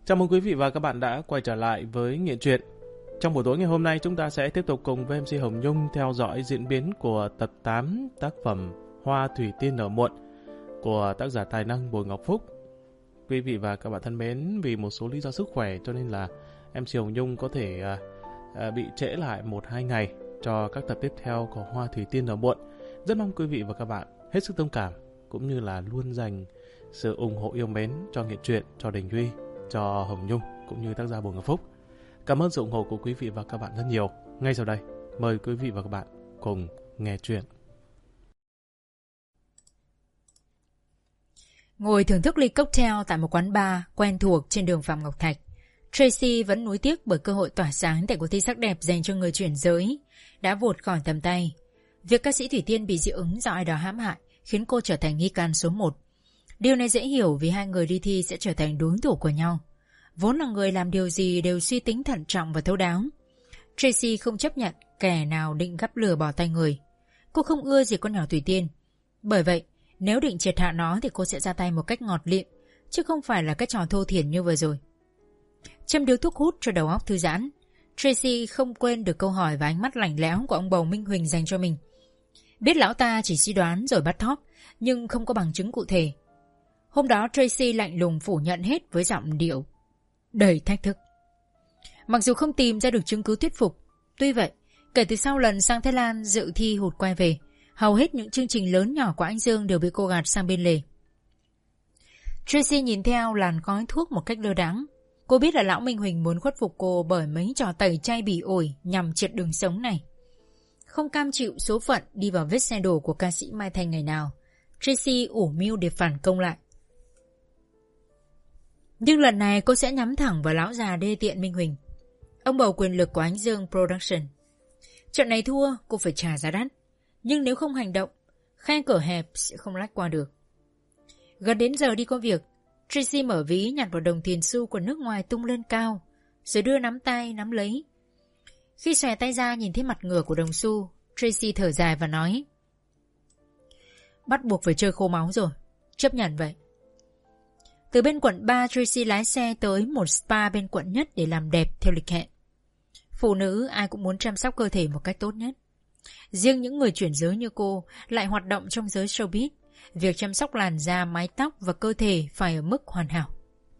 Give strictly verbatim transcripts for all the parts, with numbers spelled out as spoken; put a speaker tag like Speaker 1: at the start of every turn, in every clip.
Speaker 1: Chào mừng quý vị và các bạn đã quay trở lại với Nghiện Truyện. Trong buổi tối ngày hôm nay chúng ta sẽ tiếp tục cùng với em xê Hồng Nhung theo dõi diễn biến của tập tám tác phẩm Hoa Thủy Tiên Nở Muộn của tác giả tài năng Bùi Ngọc Phúc. Quý vị và các bạn thân mến, vì một số lý do sức khỏe cho nên là em xê Hồng Nhung có thể à, à, bị trễ lại một hai ngày cho các tập tiếp theo của Hoa Thủy Tiên Nở Muộn. Rất mong quý vị và các bạn hết sức thông cảm cũng như là luôn dành sự ủng hộ yêu mến cho Nghiện Truyện, cho Đình Duy, cho Hồng Nhung cũng như tác giả Bùi Ngọc Phúc. Cảm ơn sự ủng hộ của quý vị và các bạn rất nhiều. Ngay sau đây, mời quý vị và các bạn cùng nghe chuyện.
Speaker 2: Ngồi thưởng thức ly cocktail tại một quán bar quen thuộc trên đường Phạm Ngọc Thạch, Tracy vẫn nuối tiếc bởi cơ hội tỏa sáng tại cuộc thi sắc đẹp dành cho người chuyển giới đã vụt khỏi tầm tay. Việc ca sĩ Thủy Tiên bị dị ứng do ai đó hãm hại khiến cô trở thành nghi can số một. Điều này dễ hiểu vì hai người đi thi sẽ trở thành đối thủ của nhau. Vốn là người làm điều gì đều suy tính thận trọng và thấu đáo, Tracy không chấp nhận kẻ nào định gắp lửa bỏ tay người. Cô không ưa gì con nhỏ Thủy Tiên. Bởi vậy, nếu định triệt hạ nó thì cô sẽ ra tay một cách ngọt lịm, chứ không phải là cái trò thô thiển như vừa rồi. Châm điếu thuốc hút cho đầu óc thư giãn, Tracy không quên được câu hỏi và ánh mắt lạnh lẽo của ông bầu Minh Huỳnh dành cho mình. Biết lão ta chỉ suy đoán rồi bắt thóp, nhưng không có bằng chứng cụ thể. Hôm đó Tracy lạnh lùng phủ nhận hết với giọng điệu đầy thách thức. Mặc dù không tìm ra được chứng cứ thuyết phục, tuy vậy, kể từ sau lần sang Thái Lan dự thi hụt quay về, hầu hết những chương trình lớn nhỏ của anh Dương đều bị cô gạt sang bên lề. Tracy nhìn theo làn khói thuốc một cách lơ đãng. Cô biết là lão Minh Huỳnh muốn khuất phục cô bởi mấy trò tẩy chay bỉ ổi nhằm triệt đường sống này. Không cam chịu số phận đi vào vết xe đổ của ca sĩ Mai Thành ngày nào, Tracy ủ mưu để phản công lại. Nhưng lần này cô sẽ nhắm thẳng vào lão già đê tiện Minh Huỳnh, ông bầu quyền lực của Ánh Dương Production. Trận này thua, cô phải trả giá đắt. Nhưng nếu không hành động, khe cửa hẹp sẽ không lách qua được. Gần đến giờ đi có việc, Tracy mở ví nhặt vào đồng tiền xu của nước ngoài tung lên cao, rồi đưa nắm tay nắm lấy. Khi xòe tay ra nhìn thấy mặt ngửa của đồng xu, Tracy thở dài và nói: bắt buộc phải chơi khô máu rồi, chấp nhận vậy. Từ bên quận ba, Tracy lái xe tới một spa bên quận nhất để làm đẹp theo lịch hẹn. Phụ nữ ai cũng muốn chăm sóc cơ thể một cách tốt nhất. Riêng những người chuyển giới như cô lại hoạt động trong giới showbiz, việc chăm sóc làn da, mái tóc và cơ thể phải ở mức hoàn hảo.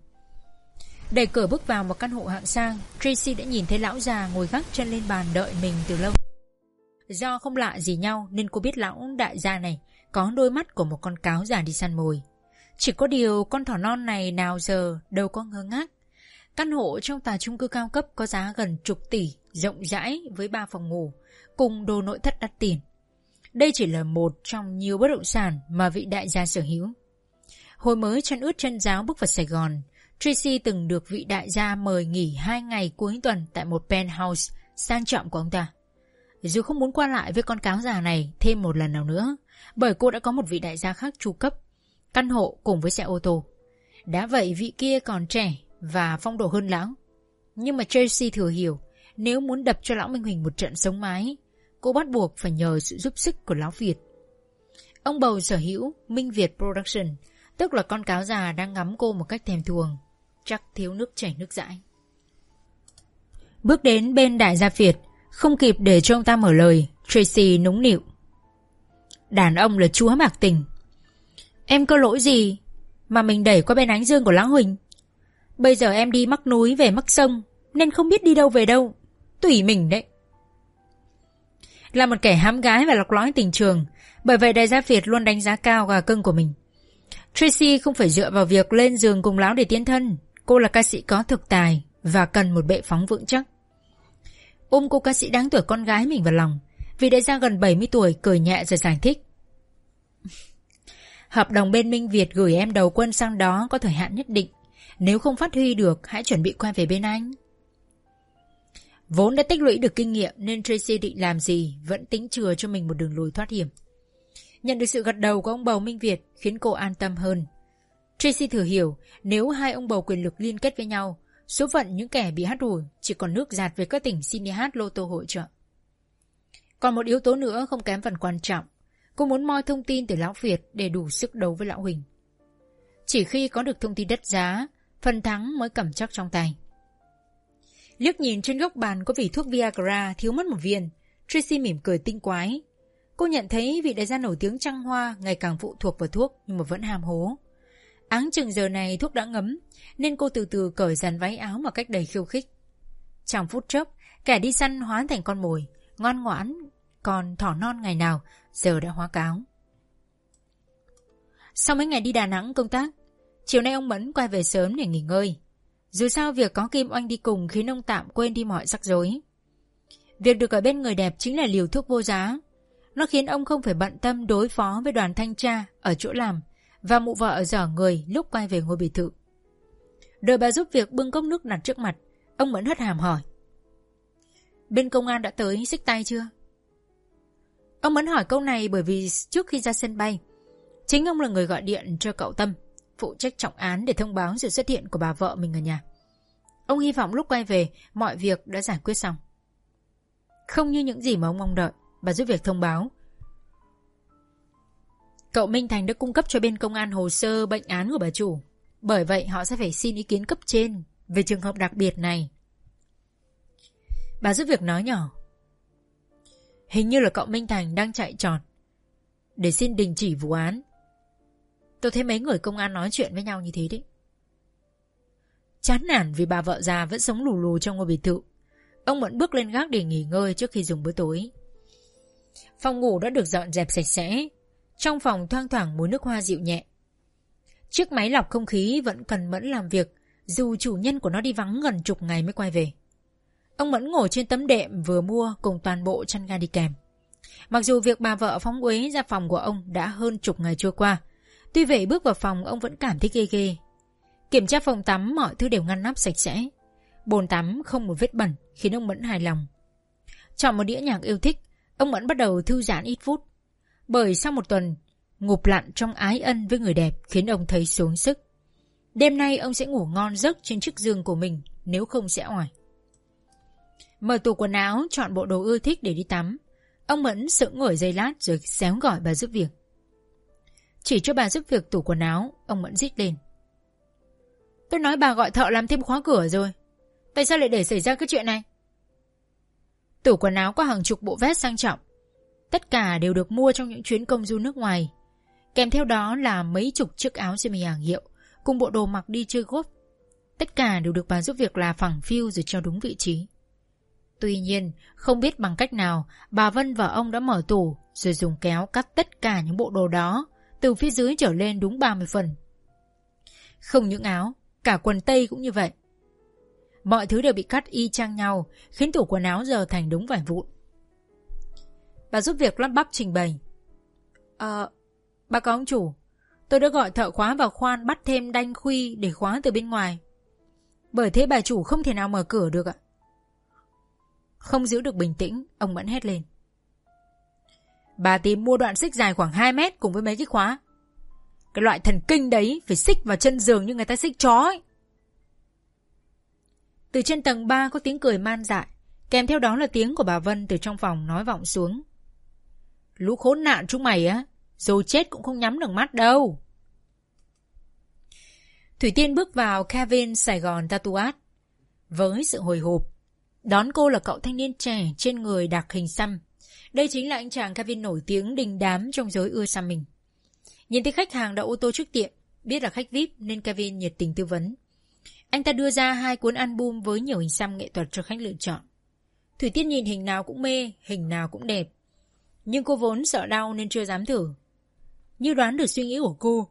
Speaker 2: Đẩy cửa bước vào một căn hộ hạng sang, Tracy đã nhìn thấy lão già ngồi gác chân lên bàn đợi mình từ lâu. Do không lạ gì nhau nên cô biết lão đại gia này có đôi mắt của một con cáo già đi săn mồi. Chỉ có điều con thỏ non này nào giờ đâu có ngơ ngác. Căn hộ trong tòa chung cư cao cấp có giá gần chục tỷ, rộng rãi với ba phòng ngủ, cùng đồ nội thất đắt tiền. Đây chỉ là một trong nhiều bất động sản mà vị đại gia sở hữu. Hồi mới chân ướt chân ráo bước vào Sài Gòn, Tracy từng được vị đại gia mời nghỉ hai ngày cuối tuần tại một penthouse sang trọng của ông ta. Dù không muốn qua lại với con cáo già này thêm một lần nào nữa, bởi cô đã có một vị đại gia khác chu cấp căn hộ cùng với xe ô tô. Đã vậy vị kia còn trẻ và phong độ hơn lão. Nhưng mà Tracy thừa hiểu, nếu muốn đập cho lão Minh Huỳnh một trận sống mái, cô bắt buộc phải nhờ sự giúp sức của lão Việt. Ông bầu sở hữu Minh Việt Production, tức là con cáo già đang ngắm cô một cách thèm thuồng, chắc thiếu nước chảy nước dãi. Bước đến bên đại gia Việt, không kịp để cho ông ta mở lời, Tracy nũng nịu: đàn ông là chúa bạc tình. Em có lỗi gì mà mình đẩy qua bên Ánh Dương của lão Huỳnh? Bây giờ em đi mắc núi về mắc sông nên không biết đi đâu về đâu. Tùy mình đấy. Là một kẻ hám gái và lọc lõi tình trường, bởi vậy đại gia Việt luôn đánh giá cao gà cưng của mình. Tracy không phải dựa vào việc lên giường cùng lão để tiến thân. Cô là ca sĩ có thực tài và cần một bệ phóng vững chắc. Ôm cô ca sĩ đáng tuổi con gái mình vào lòng, vì đại gia gần bảy mươi tuổi cười nhẹ rồi giải thích: hợp đồng bên Minh Việt gửi em đầu quân sang đó có thời hạn nhất định. Nếu không phát huy được, hãy chuẩn bị quay về bên anh. Vốn đã tích lũy được kinh nghiệm nên Tracy định làm gì vẫn tính chừa cho mình một đường lùi thoát hiểm. Nhận được sự gật đầu của ông bầu Minh Việt khiến cô an tâm hơn. Tracy thừa hiểu, nếu hai ông bầu quyền lực liên kết với nhau, số phận những kẻ bị hắt hủi chỉ còn nước dạt về các tỉnh xin đi hát lô tô hội trợ. Còn một yếu tố nữa không kém phần quan trọng, cô muốn moi thông tin từ lão Việt để đủ sức đấu với lão Huỳnh. Chỉ khi có được thông tin đắt giá, phần thắng mới cầm chắc trong tay. Liếc nhìn trên góc bàn có vỉ thuốc Viagra thiếu mất một viên, Tracy mỉm cười tinh quái. Cô nhận thấy vị đại gia nổi tiếng Trăng Hoa ngày càng phụ thuộc vào thuốc nhưng mà vẫn ham hố. Áng chừng giờ này thuốc đã ngấm, nên cô từ từ cởi dàn váy áo một cách đầy khiêu khích. Trong phút chốc, kẻ đi săn hóa thành con mồi, ngoan ngoãn, còn thỏ non ngày nào giờ đã hóa cáo. Sau mấy ngày đi Đà Nẵng công tác, chiều nay ông Mẫn quay về sớm để nghỉ ngơi. Dù sao việc có Kim Oanh đi cùng khiến ông tạm quên đi mọi rắc rối. Việc được ở bên người đẹp chính là liều thuốc vô giá. Nó khiến ông không phải bận tâm đối phó với đoàn thanh tra ở chỗ làm và mụ vợ dở người lúc quay về ngôi biệt thự. Đợi bà giúp việc bưng cốc nước đặt trước mặt, ông Mẫn hất hàm hỏi: Bên công an đã tới xích tay chưa? Ông Mẫn hỏi câu này bởi vì trước khi ra sân bay, chính ông là người gọi điện cho cậu Tâm, phụ trách trọng án, để thông báo sự xuất hiện của bà vợ mình ở nhà. Ông hy vọng lúc quay về mọi việc đã giải quyết xong. Không như những gì mà ông mong đợi, bà giúp việc thông báo cậu Minh Thành đã cung cấp cho bên công an hồ sơ bệnh án của bà chủ. Bởi vậy họ sẽ phải xin ý kiến cấp trên về trường hợp đặc biệt này. Bà giúp việc nói nhỏ: Hình như là cậu Minh Thành đang chạy trọt để xin đình chỉ vụ án. Tôi thấy mấy người công an nói chuyện với nhau như thế đấy. Chán nản vì bà vợ già vẫn sống lù lù trong ngôi biệt thự, ông Mẫn bước lên gác để nghỉ ngơi trước khi dùng bữa tối. Phòng ngủ đã được dọn dẹp sạch sẽ. Trong phòng thoang thoảng mùi nước hoa dịu nhẹ. Chiếc máy lọc không khí vẫn cần Mẫn làm việc, dù chủ nhân của nó đi vắng gần chục ngày mới quay về. Ông Mẫn ngồi trên tấm đệm vừa mua cùng toàn bộ chăn ga đi kèm. Mặc dù việc bà vợ phóng uế ra phòng của ông đã hơn chục ngày trôi qua, tuy vậy bước vào phòng ông vẫn cảm thấy ghê ghê. Kiểm tra phòng tắm, mọi thứ đều ngăn nắp sạch sẽ. Bồn tắm không một vết bẩn khiến ông Mẫn hài lòng. Chọn một đĩa nhạc yêu thích, ông Mẫn bắt đầu thư giãn ít phút. Bởi sau một tuần ngụp lặn trong ái ân với người đẹp khiến ông thấy xuống sức. Đêm nay ông sẽ ngủ ngon giấc trên chiếc giường của mình, nếu không sẽ oải. Mở tủ quần áo, chọn bộ đồ ưa thích để đi tắm. Ông Mẫn sững ngồi giây lát rồi xéo gọi bà giúp việc. Chỉ cho bà giúp việc tủ quần áo, ông Mẫn rít lên: Tôi nói bà gọi thợ làm thêm khóa cửa rồi, tại sao lại để xảy ra cái chuyện này? Tủ quần áo có hàng chục bộ vest sang trọng, tất cả đều được mua trong những chuyến công du nước ngoài. Kèm theo đó là mấy chục chiếc áo sơ mi hàng hiệu cùng bộ đồ mặc đi chơi golf. Tất cả đều được bà giúp việc là phẳng phiu rồi treo đúng vị trí. Tuy nhiên, không biết bằng cách nào, bà Vân và ông đã mở tủ rồi dùng kéo cắt tất cả những bộ đồ đó từ phía dưới trở lên đúng ba mươi phần. Không những áo, cả quần tây cũng như vậy. Mọi thứ đều bị cắt y chang nhau, khiến tủ quần áo giờ thành đống vải vụn. Bà giúp việc lắp bắp trình bày: Ờ, bà có ông chủ, tôi đã gọi thợ khóa vào khoan bắt thêm đanh khuy để khóa từ bên ngoài. Bởi thế bà chủ không thể nào mở cửa được ạ. Không giữ được bình tĩnh, ông Mẫn hét lên: Bà tìm mua đoạn xích dài khoảng hai mét cùng với mấy cái khóa. Cái loại thần kinh đấy phải xích vào chân giường như người ta xích chó ấy. Từ trên tầng ba có tiếng cười man dại, kèm theo đó là tiếng của bà Vân từ trong phòng nói vọng xuống: Lũ khốn nạn chúng mày á, rồi chết cũng không nhắm được mắt đâu. Thủy Tiên bước vào Kevin Sài Gòn Tattooed với sự hồi hộp. Đón cô là cậu thanh niên trẻ trên người đặc hình xăm. Đây chính là anh chàng Kevin nổi tiếng đình đám trong giới ưa xăm mình. Nhìn thấy khách hàng đậu ô tô trước tiệm, biết là khách vi ai pi nên Kevin nhiệt tình tư vấn. Anh ta đưa ra hai cuốn album với nhiều hình xăm nghệ thuật cho khách lựa chọn. Thủy Tiên nhìn hình nào cũng mê, hình nào cũng đẹp. Nhưng cô vốn sợ đau nên chưa dám thử. Như đoán được suy nghĩ của cô,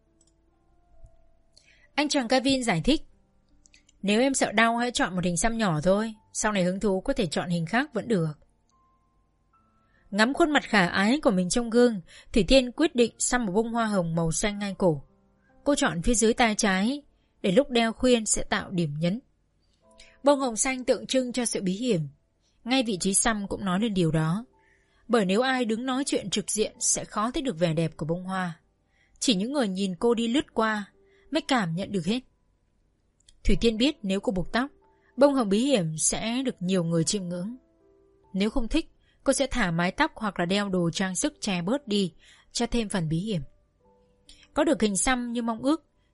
Speaker 2: anh chàng Kevin giải thích: Nếu em sợ đau hãy chọn một hình xăm nhỏ thôi, sau này hứng thú có thể chọn hình khác vẫn được. Ngắm khuôn mặt khả ái của mình trong gương, Thủy Tiên quyết định xăm một bông hoa hồng màu xanh ngang cổ. Cô chọn phía dưới tay trái, để lúc đeo khuyên sẽ tạo điểm nhấn. Bông hồng xanh tượng trưng cho sự bí hiểm. Ngay vị trí xăm cũng nói lên điều đó. Bởi nếu ai đứng nói chuyện trực diện sẽ khó thấy được vẻ đẹp của bông hoa. Chỉ những người nhìn cô đi lướt qua mới cảm nhận được hết. Thủy Tiên biết nếu cô buộc tóc, bông hồng bí hiểm sẽ được nhiều người chiêm ngưỡng. Nếu không thích, cô sẽ thả mái tóc hoặc là đeo đồ trang sức che bớt đi, cho thêm phần bí hiểm. Có được hình xăm như mong ước,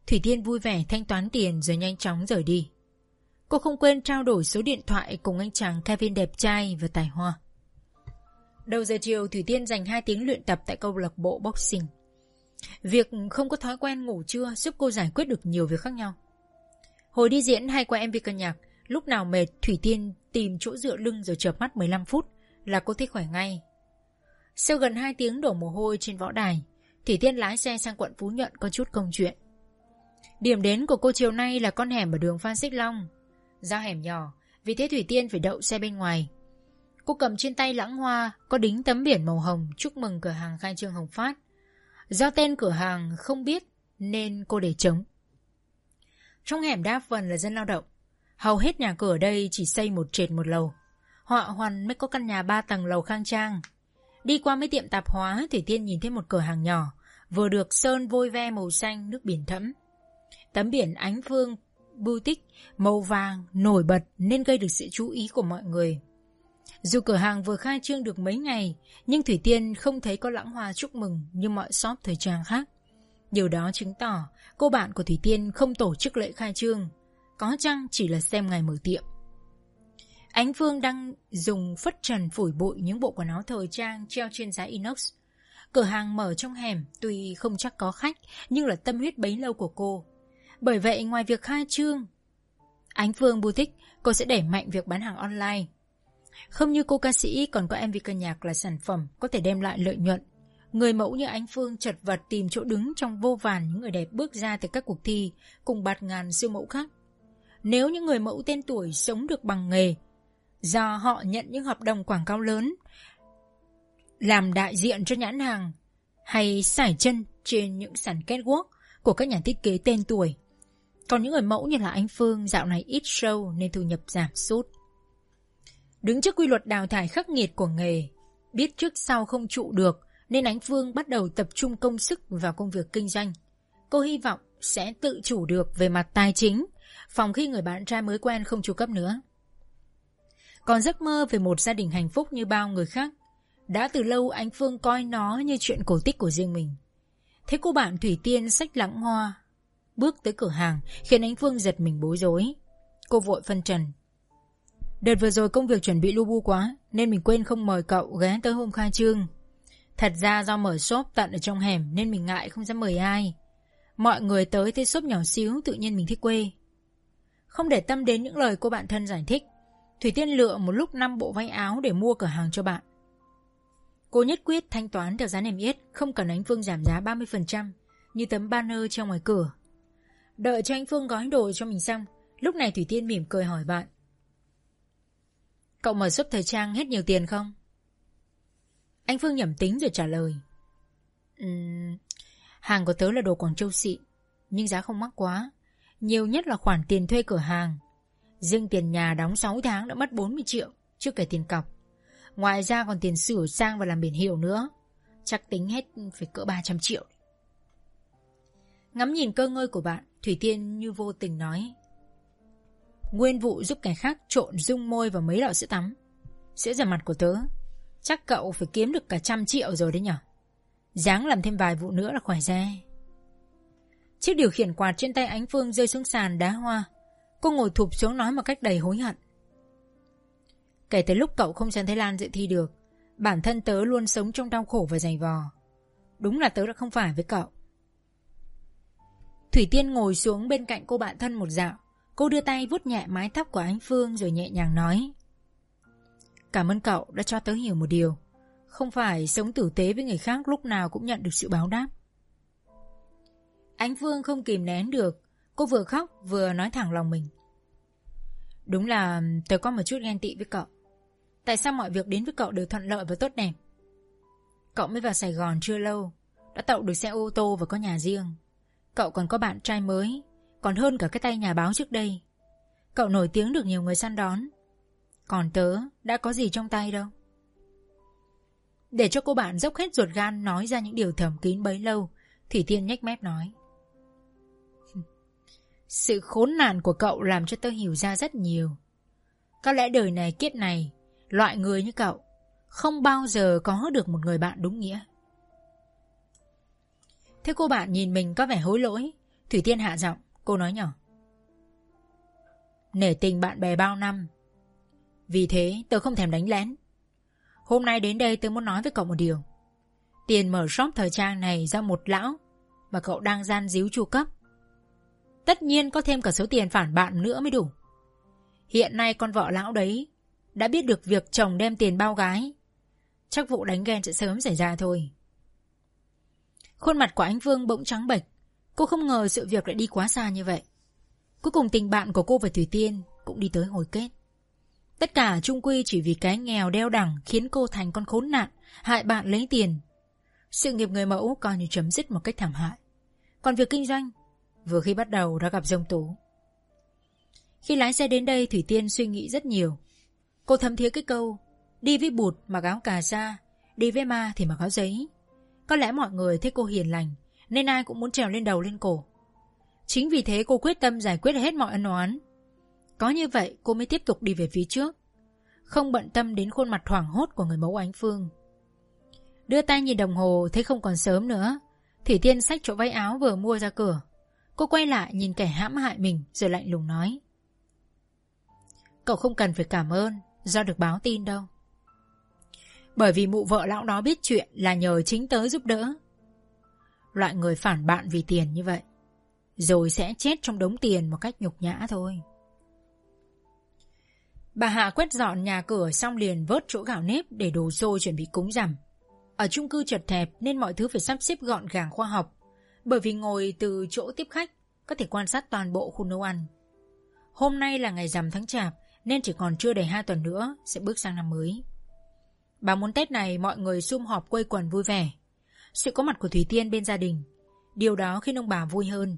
Speaker 2: Thủy Tiên vui vẻ thanh toán tiền rồi nhanh chóng rời đi. Cô không quên trao đổi số điện thoại cùng anh chàng Kevin đẹp trai và tài hoa. Đầu giờ chiều, Thủy Tiên dành hai tiếng luyện tập tại câu lạc bộ boxing. Việc không có thói quen ngủ trưa giúp cô giải quyết được nhiều việc khác nhau. Hồi đi diễn hay qua em vê ca nhạc, lúc nào mệt Thủy Tiên tìm chỗ dựa lưng rồi chợp mắt mười lăm phút là cô thấy khỏe ngay. Sau gần hai tiếng đổ mồ hôi trên võ đài, Thủy Tiên lái xe sang quận Phú Nhuận có chút công chuyện. Điểm đến của cô chiều nay là con hẻm ở đường Phan Xích Long. Do hẻm nhỏ, vì thế Thủy Tiên phải đậu xe bên ngoài. Cô cầm trên tay lẵng hoa có đính tấm biển màu hồng chúc mừng cửa hàng khai trương Hồng Phát. Do tên cửa hàng không biết nên cô để trống. Trong hẻm đa phần là dân lao động. Hầu hết nhà cửa ở đây chỉ xây một trệt một lầu. Họa hoàn mới có căn nhà ba tầng lầu khang trang. Đi qua mấy tiệm tạp hóa, Thủy Tiên nhìn thấy một cửa hàng nhỏ, vừa được sơn vôi ve màu xanh nước biển thẫm. Tấm biển Ánh Phương Boutique màu vàng nổi bật nên gây được sự chú ý của mọi người. Dù cửa hàng vừa khai trương được mấy ngày, nhưng Thủy Tiên không thấy có lẵng hoa chúc mừng như mọi shop thời trang khác. Điều đó chứng tỏ cô bạn của Thủy Tiên không tổ chức lễ khai trương, có chăng chỉ là xem ngày mở tiệm. Ánh Phương đang dùng phất trần phủi bụi những bộ quần áo thời trang treo trên giá inox. Cửa hàng mở trong hẻm tuy không chắc có khách, nhưng là tâm huyết bấy lâu của cô. Bởi vậy ngoài việc khai trương Ánh Phương Boutique, cô sẽ đẩy mạnh việc bán hàng online. Không như cô ca sĩ còn có em vê ca nhạc là sản phẩm có thể đem lại lợi nhuận. Người mẫu như Ánh Phương chật vật tìm chỗ đứng trong vô vàn những người đẹp bước ra từ các cuộc thi cùng bạt ngàn siêu mẫu khác. Nếu những người mẫu tên tuổi sống được bằng nghề, do họ nhận những hợp đồng quảng cáo lớn, làm đại diện cho nhãn hàng, hay sải chân trên những sàn catwalk của các nhà thiết kế tên tuổi. Còn những người mẫu như là Ánh Phương dạo này ít show nên thu nhập giảm sút. Đứng trước quy luật đào thải khắc nghiệt của nghề, biết trước sau không trụ được nên Ánh Phương bắt đầu tập trung công sức vào công việc kinh doanh. Cô hy vọng sẽ tự chủ được về mặt tài chính, phòng khi người bạn trai mới quen không chu cấp nữa. Còn giấc mơ về một gia đình hạnh phúc như bao người khác, đã từ lâu Ánh Phương coi nó như chuyện cổ tích của riêng mình. Thế cô bạn Thủy Tiên xách lẵng hoa bước tới cửa hàng khiến Ánh Phương giật mình bối rối. Cô vội phân trần: Đợt vừa rồi công việc chuẩn bị lu bu quá nên mình quên không mời cậu ghé tới hôm khai trương. Thật ra do mở shop tận ở trong hẻm nên mình ngại không dám mời ai. Mọi người tới thấy shop nhỏ xíu tự nhiên mình thích quê. Không để tâm đến những lời cô bạn thân giải thích, Thủy Tiên lựa một lúc năm bộ váy áo để mua cửa hàng cho bạn. Cô nhất quyết thanh toán theo giá niêm yết, không cần Ánh Phương giảm giá ba mươi phần trăm như tấm banner trong ngoài cửa. Đợi cho Ánh Phương gói đồ cho mình xong, lúc này Thủy Tiên mỉm cười hỏi bạn: Cậu mở shop thời trang hết nhiều tiền không? Anh Phương nhẩm tính rồi trả lời: uhm, Hàng của tớ là đồ Quảng Châu xịn, nhưng giá không mắc quá. Nhiều nhất là khoản tiền thuê cửa hàng. Riêng tiền nhà đóng sáu tháng đã mất bốn mươi triệu, chưa kể tiền cọc. Ngoài ra còn tiền sửa sang và làm biển hiệu nữa. Chắc tính hết phải cỡ ba trăm triệu. Ngắm nhìn cơ ngơi của bạn, Thủy Tiên như vô tình nói: Nguyên vụ giúp kẻ khác trộn dung môi vào mấy lọ sữa tắm. Sữa rửa mặt của tớ chắc cậu phải kiếm được cả trăm triệu rồi đấy nhở. Ráng làm thêm vài vụ nữa là khỏe ra. Chiếc điều khiển quạt trên tay Ánh Phương rơi xuống sàn đá hoa. Cô ngồi thụp xuống nói một cách đầy hối hận: Kể từ lúc cậu không sang Thái Lan dự thi được, bản thân tớ luôn sống trong đau khổ và dày vò. Đúng là tớ đã không phải với cậu. Thủy Tiên ngồi xuống bên cạnh cô bạn thân một dạo. Cô đưa tay vuốt nhẹ mái tóc của Ánh Phương rồi nhẹ nhàng nói: Cảm ơn cậu đã cho tớ hiểu một điều. Không phải sống tử tế với người khác lúc nào cũng nhận được sự báo đáp. Ánh Phương không kìm nén được. Cô vừa khóc vừa nói thẳng lòng mình: Đúng là tớ có một chút ghen tị với cậu. Tại sao mọi việc đến với cậu đều thuận lợi và tốt đẹp? Cậu mới vào Sài Gòn chưa lâu, đã tậu được xe ô tô và có nhà riêng. Cậu còn có bạn trai mới, còn hơn cả cái tay nhà báo trước đây. Cậu nổi tiếng được nhiều người săn đón. Còn tớ đã có gì trong tay đâu. Để cho cô bạn dốc hết ruột gan nói ra những điều thầm kín bấy lâu, Thủy Tiên nhếch mép nói: Sự khốn nạn của cậu làm cho tớ hiểu ra rất nhiều. Có lẽ đời này kiếp này, loại người như cậu không bao giờ có được một người bạn đúng nghĩa. Thế cô bạn nhìn mình có vẻ hối lỗi, Thủy Tiên hạ giọng, cô nói nhỏ. Nể tình bạn bè bao năm, vì thế tớ không thèm đánh lén. Hôm nay đến đây tớ muốn nói với cậu một điều. Tiền mở shop thời trang này do một lão mà cậu đang gian díu chu cấp. Tất nhiên có thêm cả số tiền phản bạn nữa mới đủ. Hiện nay con vợ lão đấy đã biết được việc chồng đem tiền bao gái. Chắc vụ đánh ghen sẽ sớm xảy ra thôi. Khuôn mặt của anh Vương bỗng trắng bệch. Cô không ngờ sự việc lại đi quá xa như vậy. Cuối cùng tình bạn của cô và Thủy Tiên cũng đi tới hồi kết. Tất cả chung quy chỉ vì cái nghèo đeo đẳng khiến cô thành con khốn nạn, hại bạn lấy tiền. Sự nghiệp người mẫu coi như chấm dứt một cách thảm hại. Còn việc kinh doanh vừa khi bắt đầu đã gặp giông tố. Khi lái xe đến đây, Thủy Tiên suy nghĩ rất nhiều. Cô thấm thía cái câu đi với bụt mặc áo cà sa, đi với ma thì mặc áo giấy. Có lẽ mọi người thấy cô hiền lành nên ai cũng muốn trèo lên đầu lên cổ. Chính vì thế cô quyết tâm giải quyết hết mọi ân oán. Có như vậy cô mới tiếp tục đi về phía trước, không bận tâm đến khuôn mặt hoảng hốt của người mẫu Ánh Phương. Đưa tay nhìn đồng hồ thấy không còn sớm nữa, Thủy Tiên xách chỗ váy áo vừa mua ra cửa. Cô quay lại nhìn kẻ hãm hại mình rồi lạnh lùng nói. Cậu không cần phải cảm ơn do được báo tin đâu. Bởi vì mụ vợ lão đó biết chuyện là nhờ chính tớ giúp đỡ. Loại người phản bạn vì tiền như vậy rồi sẽ chết trong đống tiền một cách nhục nhã thôi. Bà Hạ quét dọn nhà cửa xong liền vớt chỗ gạo nếp để đồ xôi chuẩn bị cúng rằm. Ở chung cư chật hẹp nên mọi thứ phải sắp xếp gọn gàng khoa học. Bởi vì ngồi từ chỗ tiếp khách có thể quan sát toàn bộ khu nấu ăn. Hôm nay là ngày rằm tháng Chạp nên chỉ còn chưa đầy hai tuần nữa sẽ bước sang năm mới. Bà muốn Tết này mọi người sum họp quây quần vui vẻ. Sự có mặt của Thủy Tiên bên gia đình, điều đó khiến ông bà vui hơn.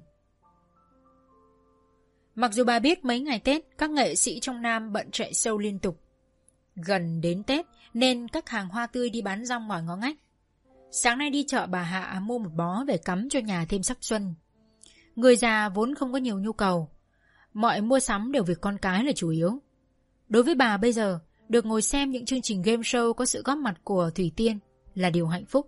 Speaker 2: Mặc dù bà biết mấy ngày Tết các nghệ sĩ trong Nam bận chạy show liên tục. Gần đến Tết nên các hàng hoa tươi đi bán rong ngoài ngõ ngách. Sáng nay đi chợ bà Hạ mua một bó về cắm cho nhà thêm sắc xuân. Người già vốn không có nhiều nhu cầu, mọi mua sắm đều việc con cái là chủ yếu. Đối với bà bây giờ, được ngồi xem những chương trình game show có sự góp mặt của Thủy Tiên là điều hạnh phúc.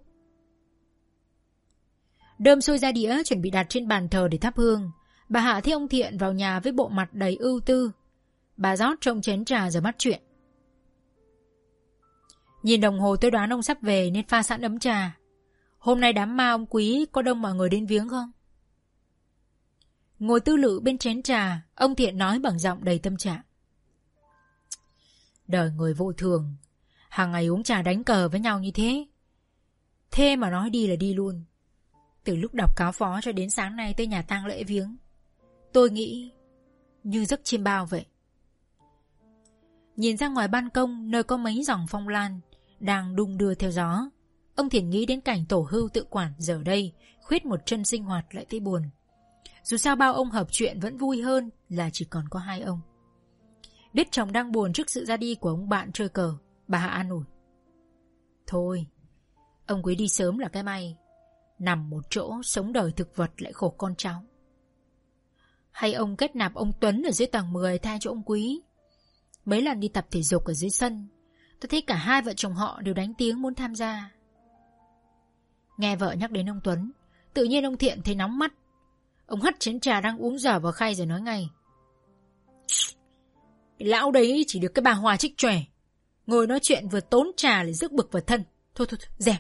Speaker 2: Đơm xôi ra đĩa chuẩn bị đặt trên bàn thờ để thắp hương. Bà Hạ thấy ông Thiện vào nhà với bộ mặt đầy ưu tư. Bà rót trong chén trà rồi bắt chuyện. Nhìn đồng hồ tôi đoán ông sắp về nên pha sẵn ấm trà. Hôm nay đám ma ông Quý có đông mọi người đến viếng không? Ngồi tư lự bên chén trà, ông Thiện nói bằng giọng đầy tâm trạng. Đời người vô thường, hàng ngày uống trà đánh cờ với nhau như thế. Thế mà nói đi là đi luôn. Từ lúc đọc cáo phó cho đến sáng nay tới nhà tang lễ viếng, tôi nghĩ như giấc chiêm bao vậy. Nhìn ra ngoài ban công nơi có mấy dòng phong lan đang đung đưa theo gió, ông Thiện nghĩ đến cảnh tổ hưu tự quản giờ đây khuyết một chân sinh hoạt lại thấy buồn. Dù sao bao ông hợp chuyện vẫn vui hơn là chỉ còn có hai ông. Biết chồng đang buồn trước sự ra đi của ông bạn chơi cờ, bà Hạ an ủi. Thôi, ông Quý đi sớm là cái may. Nằm một chỗ sống đời thực vật lại khổ con cháu. Hay ông kết nạp ông Tuấn ở dưới tầng mười thay cho ông Quý. Mấy lần đi tập thể dục ở dưới sân, tôi thấy cả hai vợ chồng họ đều đánh tiếng muốn tham gia. Nghe vợ nhắc đến ông Tuấn, tự nhiên ông Thiện thấy nóng mắt. Ông hất chén trà đang uống dở vào khay rồi nói ngay. Cái lão đấy chỉ được cái bà Hòa trích chòe. Ngồi nói chuyện vừa tốn trà lại rước bực vào thân. Thôi thôi thôi, dẹp.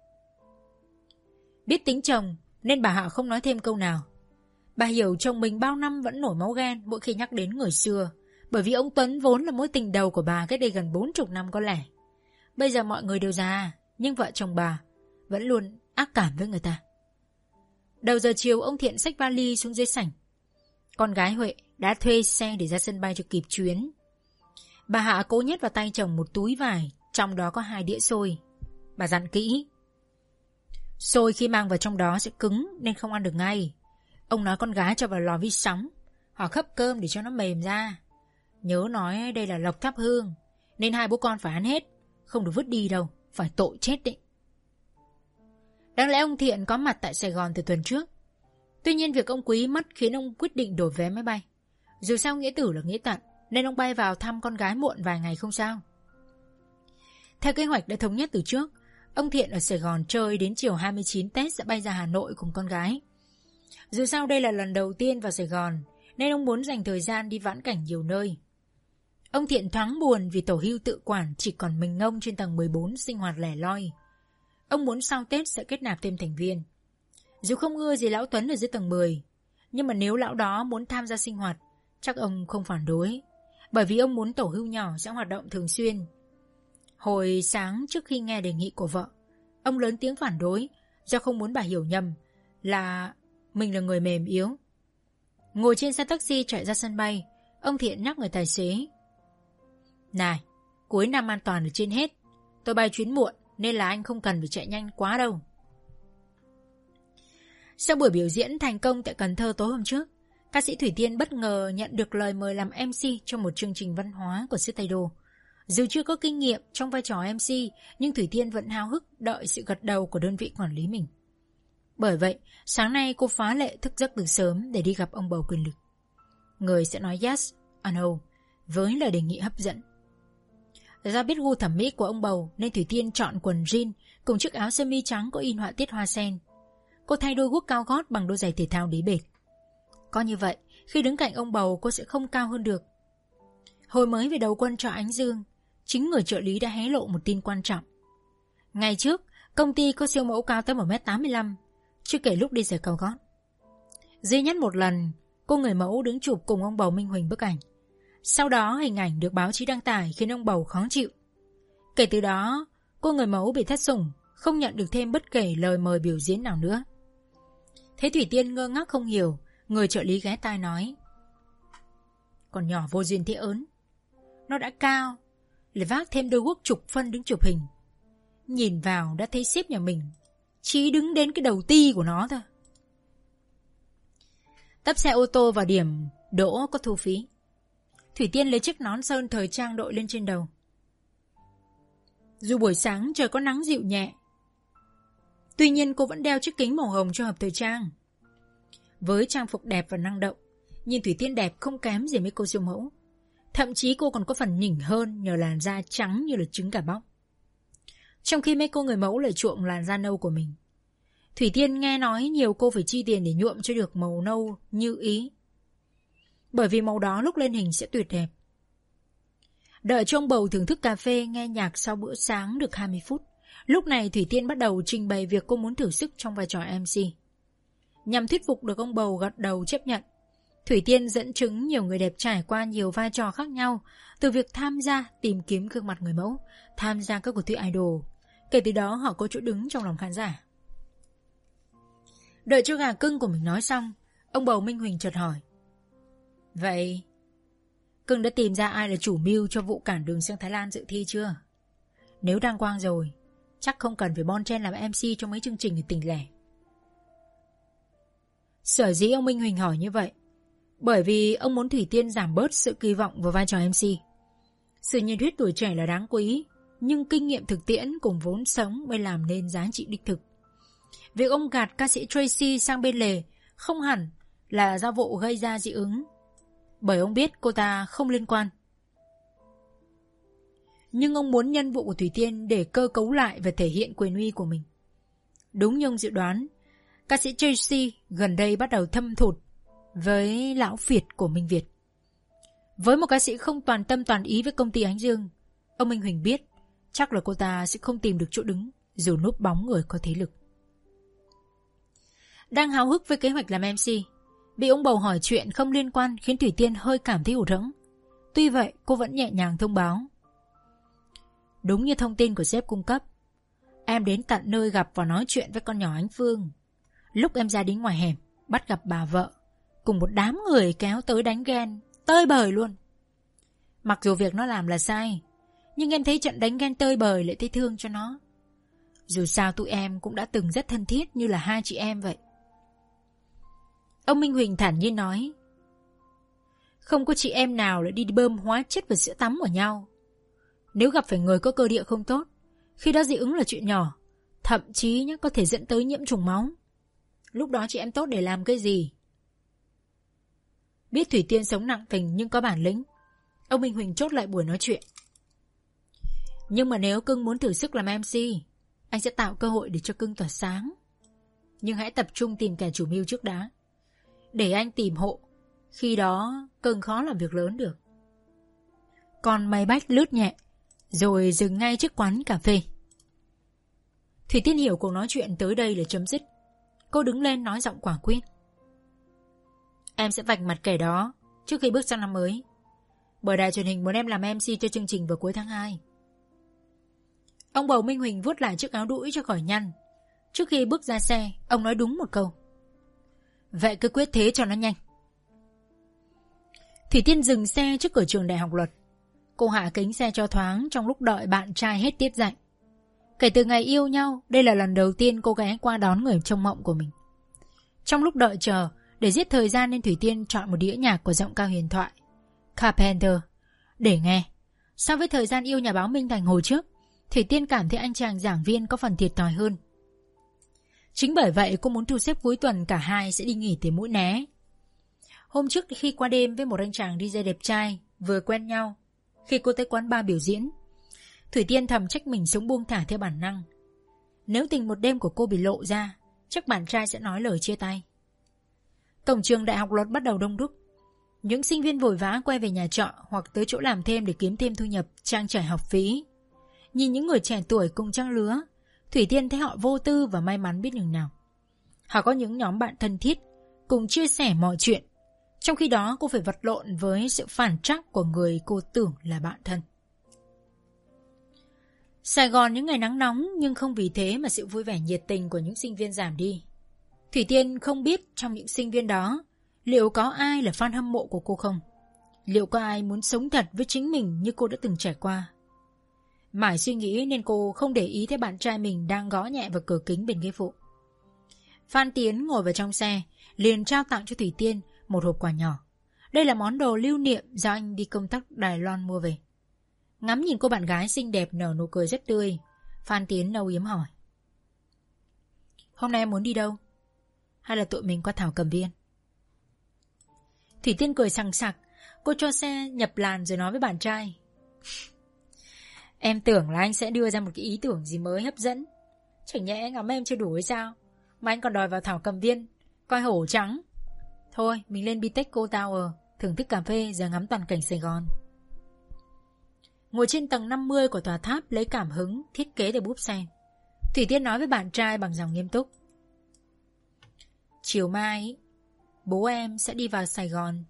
Speaker 2: Biết tính chồng nên bà Hạ không nói thêm câu nào. Bà hiểu chồng mình bao năm vẫn nổi máu ghen mỗi khi nhắc đến người xưa. Bởi vì ông Tuấn vốn là mối tình đầu của bà cách đây gần bốn chục năm có lẽ. Bây giờ mọi người đều già, nhưng vợ chồng bà vẫn luôn ác cảm với người ta. Đầu giờ chiều ông Thiện xách vali xuống dưới sảnh. Con gái Huệ đã thuê xe để ra sân bay cho kịp chuyến. Bà Hạ cố nhét vào tay chồng một túi vải, trong đó có hai đĩa xôi. Bà dặn kỹ. Xôi khi mang vào trong đó sẽ cứng nên không ăn được ngay. Ông nói con gái cho vào lò vi sóng hoặc hấp cơm để cho nó mềm ra. Nhớ nói đây là lộc thắp hương nên hai bố con phải ăn hết, không được vứt đi đâu, phải tội chết đấy. Đáng lẽ ông Thiện có mặt tại Sài Gòn từ tuần trước. Tuy nhiên việc ông Quý mất khiến ông quyết định đổi vé máy bay. Dù sao nghĩa tử là nghĩa tận nên ông bay vào thăm con gái muộn vài ngày không sao. Theo kế hoạch đã thống nhất từ trước, ông Thiện ở Sài Gòn chơi đến chiều hai mươi chín Tết sẽ bay ra Hà Nội cùng con gái. Dù sao đây là lần đầu tiên vào Sài Gòn, nên ông muốn dành thời gian đi vãn cảnh nhiều nơi. Ông Thiện thoáng buồn vì tổ hưu tự quản chỉ còn mình ông trên tầng mười bốn sinh hoạt lẻ loi. Ông muốn sau Tết sẽ kết nạp thêm thành viên. Dù không ưa gì lão Tuấn ở dưới tầng mười, nhưng mà nếu lão đó muốn tham gia sinh hoạt, chắc ông không phản đối, bởi vì ông muốn tổ hưu nhỏ sẽ hoạt động thường xuyên. Hồi sáng trước khi nghe đề nghị của vợ, ông lớn tiếng phản đối do không muốn bà hiểu nhầm là mình là người mềm yếu. Ngồi trên xe taxi chạy ra sân bay, ông Thiện nhắc người tài xế: "Này, cuối năm an toàn ở trên hết. Tôi bay chuyến muộn nên là anh không cần phải chạy nhanh quá đâu." Sau buổi biểu diễn thành công tại Cần Thơ tối hôm trước, ca sĩ Thủy Tiên bất ngờ nhận được lời mời làm em xê trong một chương trình văn hóa của xứ Tây Đô. Dù chưa có kinh nghiệm trong vai trò em xê, nhưng Thủy Tiên vẫn háo hức đợi sự gật đầu của đơn vị quản lý mình. Bởi vậy, sáng nay cô phá lệ thức giấc từ sớm để đi gặp ông bầu quyền lực. Người sẽ nói yes or no với lời đề nghị hấp dẫn. Do biết gu thẩm mỹ của ông bầu nên Thủy Tiên chọn quần jean cùng chiếc áo sơ mi trắng có in họa tiết hoa sen. Cô thay đôi guốc cao gót bằng đôi giày thể thao đế bệt. Có như vậy, khi đứng cạnh ông bầu cô sẽ không cao hơn được. Hồi mới về đầu quân cho Ánh Dương, chính người trợ lý đã hé lộ một tin quan trọng. Ngày trước, công ty có siêu mẫu cao tới một mét tám mươi lăm, chưa kể lúc đi giày cao gót. Duy nhất một lần, cô người mẫu đứng chụp cùng ông bầu Minh Huỳnh bức ảnh. Sau đó hình ảnh được báo chí đăng tải khiến ông bầu khó chịu. Kể từ đó, cô người mẫu bị thất sủng, không nhận được thêm bất kể lời mời biểu diễn nào nữa. Thế Thủy Tiên ngơ ngác không hiểu, người trợ lý ghé tai nói: "Còn nhỏ vô duyên thế ớn. Nó đã cao, lại vác thêm đôi guốc chục phân đứng chụp hình. Nhìn vào đã thấy sếp nhà mình chỉ đứng đến cái đầu ti của nó thôi." Tấp xe ô tô vào điểm đỗ có thu phí. Thủy Tiên lấy chiếc nón sơn thời trang đội lên trên đầu. Dù buổi sáng trời có nắng dịu nhẹ, tuy nhiên cô vẫn đeo chiếc kính màu hồng cho hợp thời trang. Với trang phục đẹp và năng động, nhìn Thủy Tiên đẹp không kém gì mấy cô siêu mẫu. Thậm chí cô còn có phần nhỉnh hơn nhờ làn da trắng như là trứng gà bóc. Trong khi mấy cô người mẫu lại chuộng làn da nâu của mình, Thủy Tiên nghe nói nhiều cô phải chi tiền để nhuộm cho được màu nâu như ý, bởi vì màu đó lúc lên hình sẽ tuyệt đẹp. Đợi cho ông bầu thưởng thức cà phê nghe nhạc sau bữa sáng được hai mươi phút, lúc này Thủy Tiên bắt đầu trình bày việc cô muốn thử sức trong vai trò em xê. Nhằm thuyết phục được ông bầu gật đầu chấp nhận, Thủy Tiên dẫn chứng nhiều người đẹp trải qua nhiều vai trò khác nhau, từ việc tham gia tìm kiếm gương mặt người mẫu, tham gia các cuộc thi idol. Kể từ đó họ có chỗ đứng trong lòng khán giả. Đợi cho gà cưng của mình nói xong, ông bầu Minh Huỳnh chợt hỏi: "Vậy cưng đã tìm ra ai là chủ mưu cho vụ cản đường sang Thái Lan dự thi chưa? Nếu đăng quang rồi, chắc không cần phải bon chen làm em xê cho mấy chương trình ở tỉnh lẻ." Sở dĩ ông Minh Huỳnh hỏi như vậy bởi vì ông muốn Thủy Tiên giảm bớt sự kỳ vọng vào vai trò em xê. Sự nhiệt huyết tuổi trẻ là đáng quý, nhưng kinh nghiệm thực tiễn cùng vốn sống mới làm nên giá trị đích thực. Việc ông gạt ca sĩ Tracy sang bên lề không hẳn là do vụ gây ra dị ứng, bởi ông biết cô ta không liên quan. Nhưng ông muốn nhân vụ của Thủy Tiên để cơ cấu lại và thể hiện quyền uy của mình. Đúng như ông dự đoán, ca sĩ Tracy gần đây bắt đầu thâm thụt với lão phiệt của Minh Việt. Với một ca sĩ không toàn tâm toàn ý với công ty Ánh Dương, ông Minh Huỳnh biết chắc là cô ta sẽ không tìm được chỗ đứng dù núp bóng người có thế lực. Đang háo hức với kế hoạch làm em xê, bị ông bầu hỏi chuyện không liên quan khiến Thủy Tiên hơi cảm thấy hụt hẫng. Tuy vậy cô vẫn nhẹ nhàng thông báo: "Đúng như thông tin của sếp cung cấp, em đến tận nơi gặp và nói chuyện với con nhỏ Ánh Phương. Lúc em ra đến ngoài hẻm, bắt gặp bà vợ cùng một đám người kéo tới đánh ghen tơi bời luôn. Mặc dù việc nó làm là sai, nhưng em thấy trận đánh ghen tơi bời lại thấy thương cho nó. Dù sao tụi em cũng đã từng rất thân thiết như là hai chị em vậy." Ông Minh Huỳnh thản nhiên nói: "Không có chị em nào lại đi bơm hóa chất và sữa tắm ở nhau. Nếu gặp phải người có cơ địa không tốt, khi đó dị ứng là chuyện nhỏ, thậm chí nhá, có thể dẫn tới nhiễm trùng máu. Lúc đó chị em tốt để làm cái gì?" Biết Thủy Tiên sống nặng tình nhưng có bản lĩnh, ông Minh Huỳnh chốt lại buổi nói chuyện: "Nhưng mà nếu cưng muốn thử sức làm em xê, anh sẽ tạo cơ hội để cho cưng tỏa sáng. Nhưng hãy tập trung tìm kẻ chủ mưu trước đã. để anh tìm hộ. Khi đó cưng khó làm việc lớn được. Con máy bách lướt nhẹ, rồi dừng ngay trước quán cà phê. Thủy Tiên hiểu cuộc nói chuyện tới đây là chấm dứt. Cô đứng lên nói giọng quả quyết. Em sẽ vạch mặt kẻ đó trước khi bước sang năm mới. Bởi đài truyền hình muốn em làm em xê cho chương trình vào cuối tháng hai. Ông bầu Minh Huỳnh vuốt lại chiếc áo đũi cho khỏi nhăn. Trước khi bước ra xe, ông nói đúng một câu. Vậy cứ quyết thế cho nó nhanh. Thủy Tiên dừng xe trước cửa trường đại học luật. Cô hạ kính xe cho thoáng trong lúc đợi bạn trai hết tiết dạy. Kể từ ngày yêu nhau, đây là lần đầu tiên cô ghé qua đón người trong mộng của mình. Trong lúc đợi chờ, để giết thời gian nên Thủy Tiên chọn một đĩa nhạc của giọng ca huyền thoại Carpenter để nghe. So với thời gian yêu nhà báo Minh Thành hồi trước, Thủy Tiên cảm thấy anh chàng giảng viên có phần thiệt thòi hơn. Chính bởi vậy cô muốn thu xếp cuối tuần cả hai sẽ đi nghỉ từ Mũi Né. Hôm trước khi qua đêm với một anh chàng đi dê đẹp trai vừa quen nhau, khi cô tới quán bar biểu diễn, Thủy Tiên thầm trách mình sống buông thả theo bản năng. Nếu tình một đêm của cô bị lộ ra, chắc bạn trai sẽ nói lời chia tay. Cổng trường đại học luật bắt đầu đông đúc. Những sinh viên vội vã quay về nhà trọ hoặc tới chỗ làm thêm để kiếm thêm thu nhập trang trải học phí. Nhìn những người trẻ tuổi cùng trang lứa, Thủy Tiên thấy họ vô tư và may mắn biết nhường nào. Họ có những nhóm bạn thân thiết, cùng chia sẻ mọi chuyện. Trong khi đó cô phải vật lộn với sự phản trắc của người cô tưởng là bạn thân. Sài Gòn những ngày nắng nóng, nhưng không vì thế mà sự vui vẻ nhiệt tình của những sinh viên giảm đi. Thủy Tiên không biết trong những sinh viên đó liệu có ai là fan hâm mộ của cô không? Liệu có ai muốn sống thật với chính mình như cô đã từng trải qua? Mãi suy nghĩ nên cô không để ý thấy bạn trai mình đang gõ nhẹ vào cửa kính bên ghế phụ. Phan Tiến ngồi vào trong xe, liền trao tặng cho Thủy Tiên một hộp quà nhỏ. Đây là món đồ lưu niệm do anh đi công tác Đài Loan mua về. Ngắm nhìn cô bạn gái xinh đẹp nở nụ cười rất tươi, Phan Tiến âu yếm hỏi. Hôm nay em muốn đi đâu? Hay là tụi mình qua Thảo Cầm Viên? Thủy Tiên cười sằng sặc. Cô cho xe nhập làn rồi nói với bạn trai. Em tưởng là anh sẽ đưa ra một cái ý tưởng gì mới hấp dẫn. Chẳng nhẽ ngắm em chưa đủ hay sao? Mà anh còn đòi vào Thảo Cầm Viên coi hổ trắng. Thôi mình lên Bitexco Tower thưởng thức cà phê rồi ngắm toàn cảnh Sài Gòn. Ngồi trên tầng năm mươi của tòa tháp lấy cảm hứng thiết kế để búp sen, Thủy Tiên nói với bạn trai bằng giọng nghiêm túc. Chiều mai bố em sẽ đi vào Sài Gòn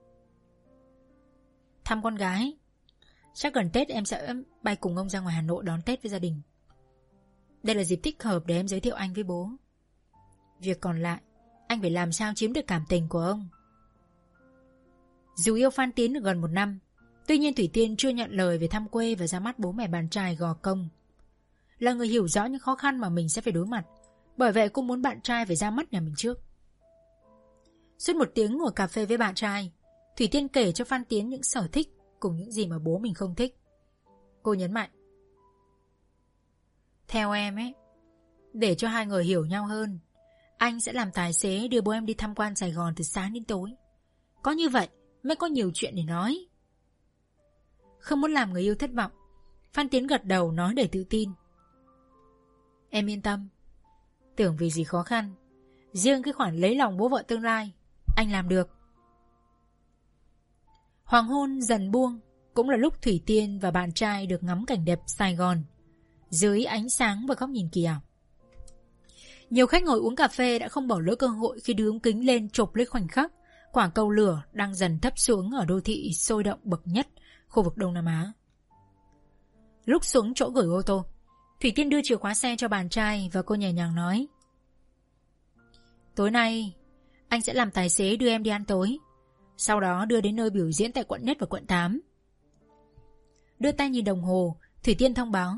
Speaker 2: thăm con gái. Chắc gần Tết em sẽ bay cùng ông ra ngoài Hà Nội đón Tết với gia đình. Đây là dịp thích hợp để em giới thiệu anh với bố. Việc còn lại anh phải làm sao chiếm được cảm tình của ông. Dù yêu Phan Tiến được gần một năm, tuy nhiên Thủy Tiên chưa nhận lời về thăm quê và ra mắt bố mẹ bạn trai Gò Công. Là người hiểu rõ những khó khăn mà mình sẽ phải đối mặt, bởi vậy cô muốn bạn trai phải ra mắt nhà mình trước. Suốt một tiếng ngồi cà phê với bạn trai, Thủy Tiên kể cho Phan Tiến những sở thích cùng những gì mà bố mình không thích. Cô nhấn mạnh. Theo em ấy, để cho hai người hiểu nhau hơn, anh sẽ làm tài xế đưa bố em đi tham quan Sài Gòn từ sáng đến tối. Có như vậy mới có nhiều chuyện để nói. Không muốn làm người yêu thất vọng, Phan Tiến gật đầu nói để tự tin. Em yên tâm. Tưởng vì gì khó khăn, riêng cái khoản lấy lòng bố vợ tương lai anh làm được. Hoàng hôn dần buông, cũng là lúc Thủy Tiên và bạn trai được ngắm cảnh đẹp Sài Gòn dưới ánh sáng và góc nhìn kỳ ảo. Nhiều khách ngồi uống cà phê đã không bỏ lỡ cơ hội khi đưa ống kính lên chụp lấy khoảnh khắc quả cầu lửa đang dần thấp xuống ở đô thị sôi động bậc nhất khu vực Đông Nam Á. Lúc xuống chỗ gửi ô tô, Thủy Tiên đưa chìa khóa xe cho bạn trai và cô nhẹ nhàng nói. Tối nay anh sẽ làm tài xế đưa em đi ăn tối, sau đó đưa đến nơi biểu diễn tại quận Nhất và quận tám. Đưa tay nhìn đồng hồ, Thủy Tiên thông báo.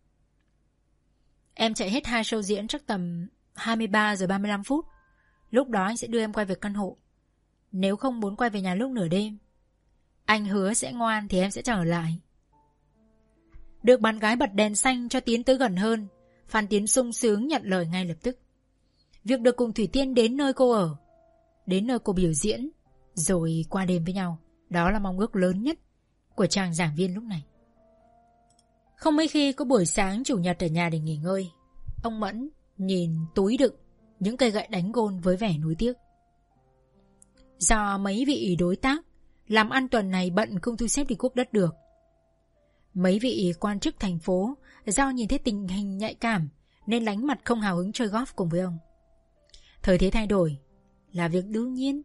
Speaker 2: Em chạy hết hai show diễn chắc tầm hai mươi ba giờ ba mươi lăm phút. Lúc đó anh sẽ đưa em quay về căn hộ. Nếu không muốn quay về nhà lúc nửa đêm, anh hứa sẽ ngoan thì em sẽ trở lại. Được bạn gái bật đèn xanh cho Tiến tới gần hơn, Phan Tiến sung sướng nhận lời ngay lập tức. Việc được cùng Thủy Tiên đến nơi cô ở, đến nơi cô biểu diễn, rồi qua đêm với nhau, đó là mong ước lớn nhất của chàng giảng viên lúc này. Không mấy khi có buổi sáng chủ nhật ở nhà để nghỉ ngơi, ông Mẫn nhìn túi đựng những cây gậy đánh gôn với vẻ nuối tiếc. do mấy vị đối tác làm ăn tuần này bận không thu xếp đi quốc đất được. Mấy vị quan chức thành phố do nhìn thấy tình hình nhạy cảm nên lánh mặt không hào hứng chơi golf cùng với ông. Thời thế thay đổi là việc đương nhiên.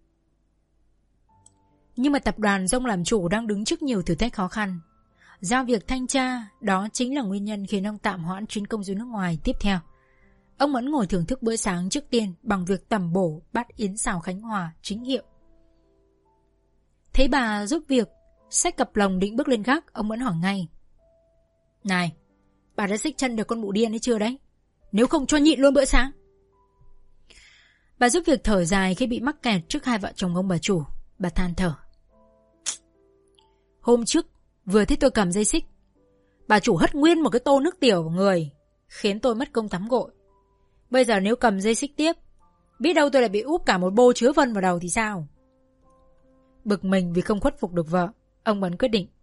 Speaker 2: Nhưng mà tập đoàn do ông làm chủ đang đứng trước nhiều thử thách khó khăn. Do việc thanh tra, đó chính là nguyên nhân khiến ông tạm hoãn chuyến công du nước ngoài tiếp theo. Ông vẫn ngồi thưởng thức bữa sáng trước tiên bằng việc tẩm bổ bát yến xào Khánh Hòa chính hiệu. Thấy bà giúp việc, xách cặp lồng định bước lên gác, ông vẫn hỏi ngay. Này, bà đã xích chân được con mụ điên ấy chưa đấy? Nếu không cho nhịn luôn bữa sáng. Bà giúp việc thở dài khi bị mắc kẹt trước hai vợ chồng ông bà chủ. Bà than thở. Hôm trước vừa thấy tôi cầm dây xích, bà chủ hất nguyên một cái tô nước tiểu vào người, khiến tôi mất công tắm gội. Bây giờ nếu cầm dây xích tiếp, biết đâu tôi lại bị úp cả một bô chứa vân vào đầu thì sao? Bực mình vì không khuất phục được vợ, ông vẫn quyết định.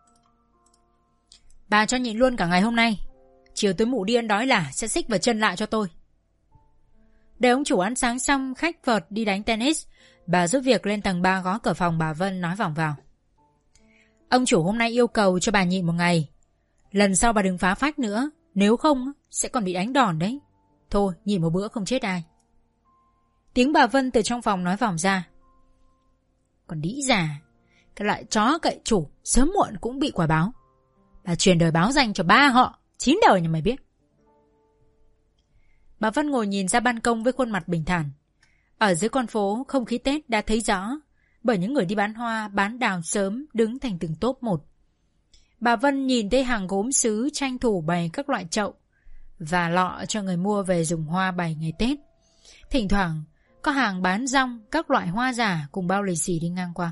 Speaker 2: Bà cho nhịn luôn cả ngày hôm nay. Chiều tối mụ điên đói là sẽ xích vào chân lại cho tôi. Để ông chủ ăn sáng xong, khách vợt đi đánh tennis, bà giúp việc lên tầng ba gõ cửa phòng bà Vân nói vòng vào. Ông chủ hôm nay yêu cầu cho bà nhịn một ngày. Lần sau bà đừng phá phách nữa, nếu không sẽ còn bị đánh đòn đấy. Thôi nhịn một bữa không chết ai. Tiếng bà Vân từ trong phòng nói vòng ra. Còn đĩ già, cái loại chó cậy chủ sớm muộn cũng bị quả báo. Bà truyền đời báo danh cho ba họ, chín đời nhà mày biết. Bà Vân ngồi nhìn ra ban công với khuôn mặt bình thản. Ở dưới con phố, không khí Tết đã thấy rõ, bởi những người đi bán hoa, bán đào sớm đứng thành từng tốp một. Bà Vân nhìn thấy hàng gốm sứ tranh thủ bày các loại chậu và lọ cho người mua về dùng hoa bày ngày Tết. Thỉnh thoảng có hàng bán rong, các loại hoa giả cùng bao lì xì đi ngang qua.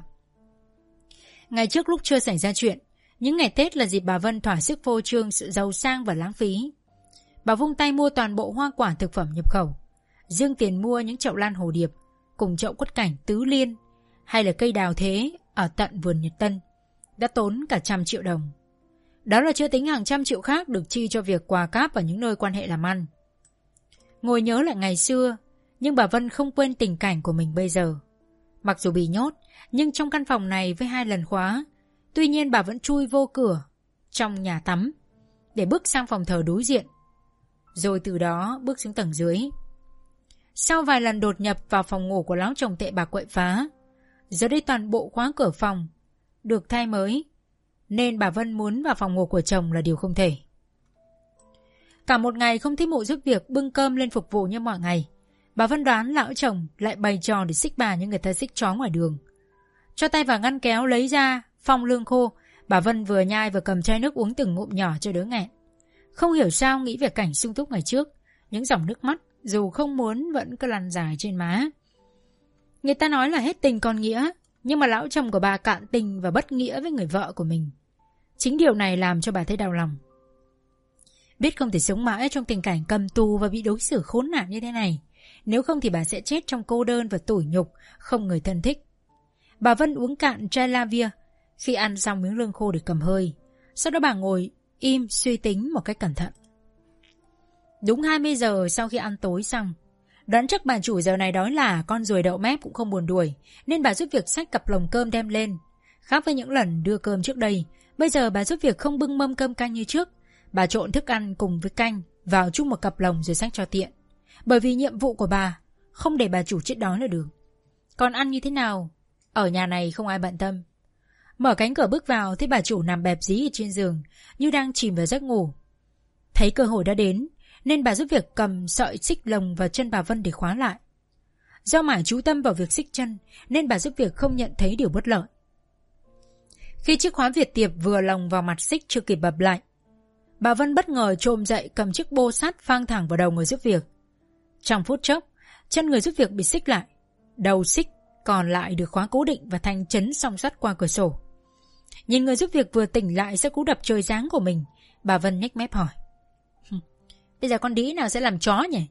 Speaker 2: Ngày trước lúc chưa xảy ra chuyện, những ngày Tết là dịp bà Vân thỏa sức phô trương sự giàu sang và lãng phí. Bà vung tay mua toàn bộ hoa quả thực phẩm nhập khẩu, riêng tiền mua những chậu lan hồ điệp cùng chậu quất cảnh tứ liên hay là cây đào thế ở tận vườn Nhật Tân đã tốn cả trăm triệu đồng. Đó là chưa tính hàng trăm triệu khác được chi cho việc quà cáp ở những nơi quan hệ làm ăn. Ngồi nhớ lại ngày xưa, nhưng bà Vân không quên tình cảnh của mình bây giờ. Mặc dù bị nhốt, nhưng trong căn phòng này với hai lần khóa, tuy nhiên bà vẫn chui vô cửa trong nhà tắm để bước sang phòng thờ đối diện, rồi từ đó bước xuống tầng dưới. Sau vài lần đột nhập vào phòng ngủ của lão chồng tệ bà quậy phá, giờ đây toàn bộ khóa cửa phòng được thay mới, nên bà Vân muốn vào phòng ngủ của chồng là điều không thể. Cả một ngày không thấy mụ giúp việc bưng cơm lên phục vụ như mọi ngày, bà Vân đoán lão chồng lại bày trò để xích bà như người ta xích chó ngoài đường. Cho tay vào ngăn kéo lấy ra phong lương khô, bà Vân vừa nhai vừa cầm chai nước uống từng ngụm nhỏ cho đỡ nghẹn. Không hiểu sao nghĩ về cảnh sung túc ngày trước, những dòng nước mắt dù không muốn vẫn cứ lăn dài trên má. Người ta nói là hết tình còn nghĩa, nhưng mà lão chồng của bà cạn tình và bất nghĩa với người vợ của mình. Chính điều này làm cho bà thấy đau lòng. Biết không thể sống mãi trong tình cảnh cầm tù và bị đối xử khốn nạn như thế này, nếu không thì bà sẽ chết trong cô đơn và tủi nhục, không người thân thích. Bà Vân uống cạn chai Lavia khi ăn xong miếng lương khô để cầm hơi. Sau đó bà ngồi im suy tính một cách cẩn thận. Đúng hai mươi giờ sau khi ăn tối xong, đoán chắc bà chủ giờ này đói là con ruồi đậu mép cũng không buồn đuổi, nên bà giúp việc xách cặp lồng cơm đem lên. Khác với những lần đưa cơm trước đây, bây giờ bà giúp việc không bưng mâm cơm canh như trước. Bà trộn thức ăn cùng với canh vào chung một cặp lồng rồi xách cho tiện. Bởi vì nhiệm vụ của bà không để bà chủ chết đói là được. Còn ăn như thế nào, ở nhà này không ai bận tâm. Mở cánh cửa bước vào thấy bà chủ nằm bẹp dí ở trên giường như đang chìm vào giấc ngủ. Thấy cơ hội đã đến nên bà giúp việc cầm sợi xích lồng vào chân bà Vân để khóa lại. Do mải chú tâm vào việc xích chân nên bà giúp việc không nhận thấy điều bất lợi. Khi chiếc khóa Việt Tiệp vừa lồng vào mặt xích chưa kịp bập lại, bà Vân bất ngờ chồm dậy cầm chiếc bô sắt phang thẳng vào đầu người giúp việc. Trong phút chốc, chân người giúp việc bị xích lại, đầu xích còn lại được khóa cố định và thành chấn song sắt qua cửa sổ. Nhìn người giúp việc vừa tỉnh lại sau cú đập trời giáng của mình, bà Vân nhếch mép hỏi: Bây giờ con đĩ nào sẽ làm chó nhỉ?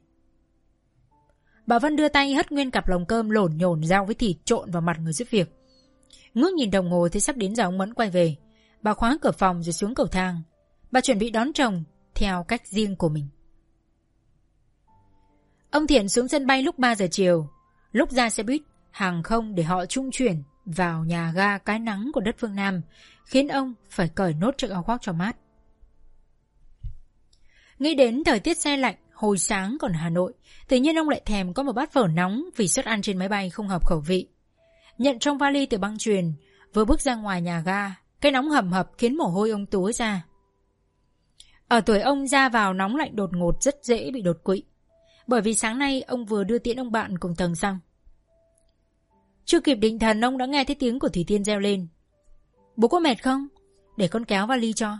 Speaker 2: Bà Vân đưa tay hất nguyên cặp lồng cơm lổn nhổn rau với thịt trộn vào mặt người giúp việc. Ngước nhìn đồng hồ thấy sắp đến giờ ông Mẫn quay về. Bà khóa cửa phòng rồi xuống cầu thang. Bà chuẩn bị đón chồng theo cách riêng của mình. Ông Thiện xuống sân bay lúc ba giờ chiều. Lúc ra xe buýt hàng không để họ trung chuyển vào nhà ga cái nắng của đất phương Nam, khiến ông phải cởi nốt chiếc áo khoác cho mát. Nghĩ đến thời tiết se lạnh hồi sáng còn ở Hà Nội, tự nhiên ông lại thèm có một bát phở nóng vì suất ăn trên máy bay không hợp khẩu vị. Nhận trong vali từ băng chuyền, vừa bước ra ngoài nhà ga, cái nóng hầm hập khiến mồ hôi ông túa ra. Ở tuổi ông ra vào nóng lạnh đột ngột rất dễ bị đột quỵ, bởi vì sáng nay ông vừa đưa tiễn ông bạn cùng tầng xong. Chưa kịp định thần, ông đã nghe thấy tiếng của Thủy Tiên reo lên: "Bố có mệt không? Để con kéo vali cho."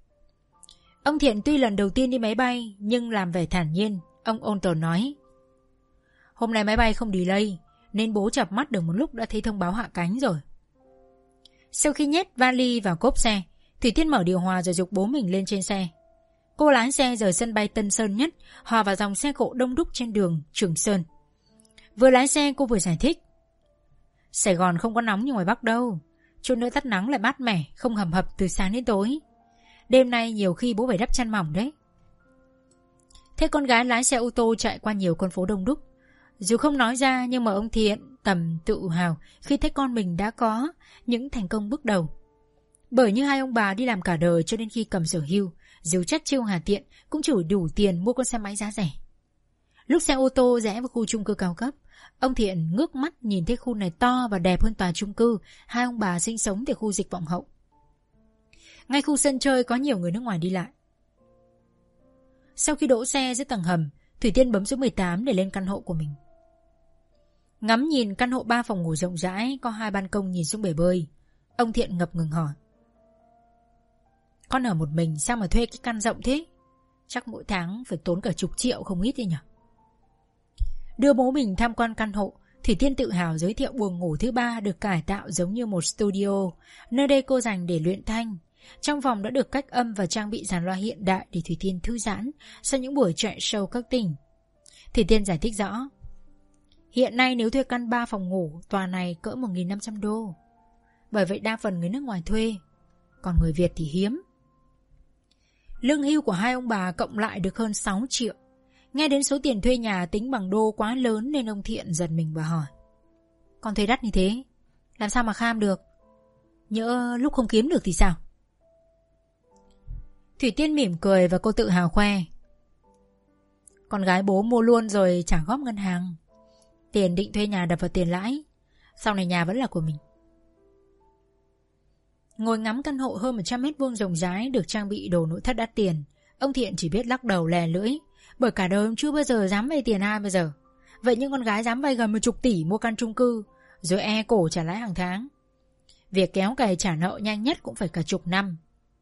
Speaker 2: Ông Thiện tuy lần đầu tiên đi máy bay nhưng làm vẻ thản nhiên. Ông ôn tồn nói: "Hôm nay máy bay không delay nên bố chợp mắt được một lúc đã thấy thông báo hạ cánh rồi." Sau khi nhét vali vào cốp xe, Thủy Tiên mở điều hòa rồi giục bố mình lên trên xe. Cô lái xe rời sân bay Tân Sơn Nhất, hòa vào dòng xe cộ đông đúc trên đường Trường Sơn. Vừa lái xe cô vừa giải thích: "Sài Gòn không có nóng như ngoài Bắc đâu, chút nữa tắt nắng lại mát mẻ, không hầm hập từ sáng đến tối. Đêm nay nhiều khi bố phải đắp chăn mỏng đấy." Thế con gái lái xe ô tô chạy qua nhiều con phố đông đúc. Dù không nói ra nhưng mà ông Thiện tầm tự hào khi thấy con mình đã có những thành công bước đầu. Bởi như hai ông bà đi làm cả đời cho đến khi cầm sở hưu, dù chắc chiêu hà tiện cũng chỉ đủ tiền mua con xe máy giá rẻ. Lúc xe ô tô rẽ vào khu chung cư cao cấp, ông Thiện ngước mắt nhìn thấy khu này to và đẹp hơn tòa chung cư hai ông bà sinh sống tại khu Dịch Vọng Hậu. Ngay khu sân chơi có nhiều người nước ngoài đi lại. Sau khi đỗ xe dưới tầng hầm, Thủy Tiên bấm số mười tám để lên căn hộ của mình. Ngắm nhìn căn hộ ba phòng ngủ rộng rãi, có hai ban công nhìn xuống bể bơi, ông Thiện ngập ngừng hỏi: "Con ở một mình sao mà thuê cái căn rộng thế? Chắc mỗi tháng phải tốn cả chục triệu không ít đi nhỉ?" Đưa bố mình tham quan căn hộ, Thủy Tiên tự hào giới thiệu buồng ngủ thứ ba được cải tạo giống như một studio, nơi đây cô dành để luyện thanh. Trong phòng đã được cách âm và trang bị dàn loa hiện đại để Thủy Tiên thư giãn sau những buổi chạy show các tỉnh. Thủy Tiên giải thích rõ: "Hiện nay nếu thuê căn ba phòng ngủ, tòa này cỡ một nghìn năm trăm đô. Bởi vậy đa phần người nước ngoài thuê, còn người Việt thì hiếm." Lương hưu của hai ông bà cộng lại được hơn sáu triệu. Nghe đến số tiền thuê nhà tính bằng đô quá lớn nên ông Thiện giật mình và hỏi: "Con thuê đắt như thế, làm sao mà kham được? Nhỡ lúc không kiếm được thì sao?" Thủy Tiên mỉm cười và cô tự hào khoe: "Con gái bố mua luôn rồi trả góp ngân hàng. Tiền định thuê nhà đập vào tiền lãi, sau này nhà vẫn là của mình." Ngồi ngắm căn hộ hơn một trăm mét vuông rộng rãi được trang bị đồ nội thất đắt tiền, ông Thiện chỉ biết lắc đầu lè lưỡi, bởi cả đời ông chưa bao giờ dám vay tiền ai bao giờ. Vậy nhưng con gái dám vay gần một chục tỷ mua căn chung cư, rồi e cổ trả lãi hàng tháng. Việc kéo cày trả nợ nhanh nhất cũng phải cả chục năm.